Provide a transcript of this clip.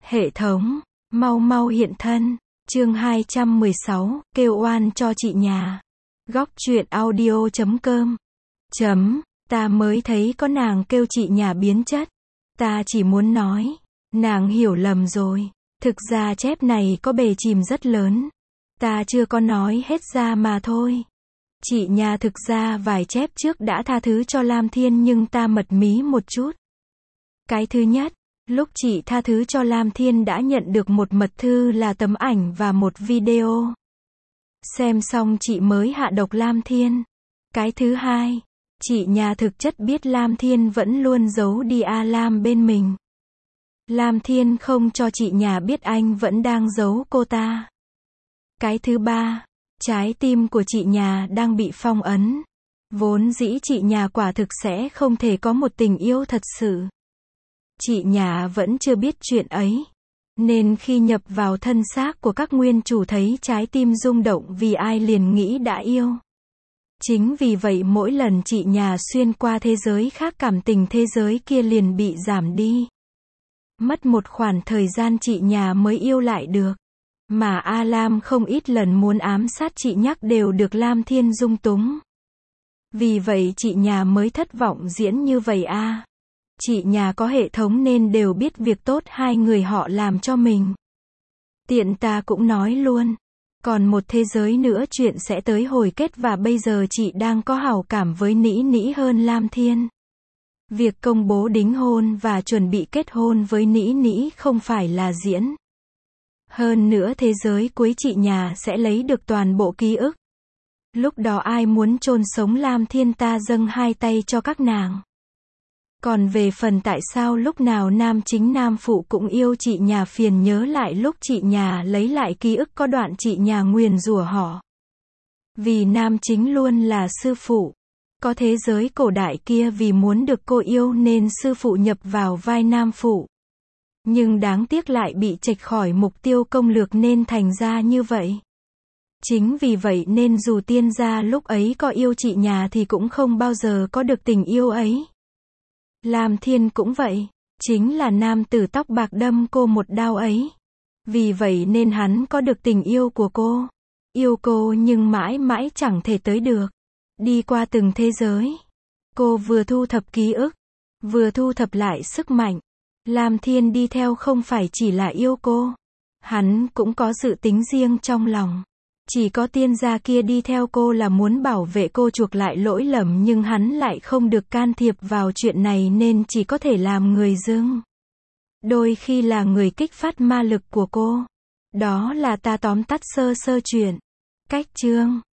Hệ thống, mau mau hiện thân. Chương 216, kêu oan cho chị nhà. Góc truyện audio.com. Ta mới thấy có nàng kêu chị nhà biến chất. Ta chỉ muốn nói, nàng hiểu lầm rồi. Thực ra chép này có bề chìm rất lớn. Ta chưa có nói hết ra mà thôi. Chị nhà thực ra vài chép trước đã tha thứ cho Lam Thiên nhưng ta mật mí một chút. Cái thứ nhất, lúc chị tha thứ cho Lam Thiên đã nhận được một mật thư là tấm ảnh và một video. Xem xong chị mới hạ độc Lam Thiên. Cái thứ hai, chị nhà thực chất biết Lam Thiên vẫn luôn giấu đi A Lam bên mình. Lam Thiên không cho chị nhà biết anh vẫn đang giấu cô ta. Cái thứ ba, trái tim của chị nhà đang bị phong ấn. Vốn dĩ chị nhà quả thực sẽ không thể có một tình yêu thật sự. Chị nhà vẫn chưa biết chuyện ấy. Nên khi nhập vào thân xác của các nguyên chủ thấy trái tim rung động vì ai liền nghĩ đã yêu. Chính vì vậy mỗi lần chị nhà xuyên qua thế giới khác cảm tình thế giới kia liền bị giảm đi. Mất một khoảng thời gian chị nhà mới yêu lại được. Mà A Lam không ít lần muốn ám sát chị nhắc đều được Lam Thiên dung túng. Vì vậy chị nhà mới thất vọng diễn như vậy a. Chị nhà có hệ thống nên đều biết việc tốt hai người họ làm cho mình. Tiện ta cũng nói luôn. Còn một thế giới nữa chuyện sẽ tới hồi kết và bây giờ chị đang có hảo cảm với Nĩ Nĩ hơn Lam Thiên. Việc công bố đính hôn và chuẩn bị kết hôn với Nĩ Nĩ không phải là diễn. Hơn nữa thế giới cuối chị nhà sẽ lấy được toàn bộ ký ức. Lúc đó ai muốn chôn sống Lam Thiên ta dâng hai tay cho các nàng. Còn về phần tại sao lúc nào nam chính nam phụ cũng yêu chị nhà phiền nhớ lại lúc chị nhà lấy lại ký ức có đoạn chị nhà nguyền rủa họ. Vì nam chính luôn là sư phụ. Có thế giới cổ đại kia vì muốn được cô yêu nên sư phụ nhập vào vai nam phụ. Nhưng đáng tiếc lại bị chệch khỏi mục tiêu công lược nên thành ra như vậy. Chính vì vậy nên dù tiên gia lúc ấy có yêu chị nhà thì cũng không bao giờ có được tình yêu ấy. Lam Thiên cũng vậy, chính là nam tử tóc bạc đâm cô một đao ấy. Vì vậy nên hắn có được tình yêu của cô. Yêu cô nhưng mãi mãi chẳng thể tới được. Đi qua từng thế giới. Cô vừa thu thập ký ức, vừa thu thập lại sức mạnh. Lam Thiên đi theo không phải chỉ là yêu cô. Hắn cũng có dự tính riêng trong lòng. Chỉ có tiên gia kia đi theo cô là muốn bảo vệ cô chuộc lại lỗi lầm nhưng hắn lại không được can thiệp vào chuyện này nên chỉ có thể làm người dưng. Đôi khi là người kích phát ma lực của cô. Đó là ta tóm tắt sơ sơ chuyện. Cách chương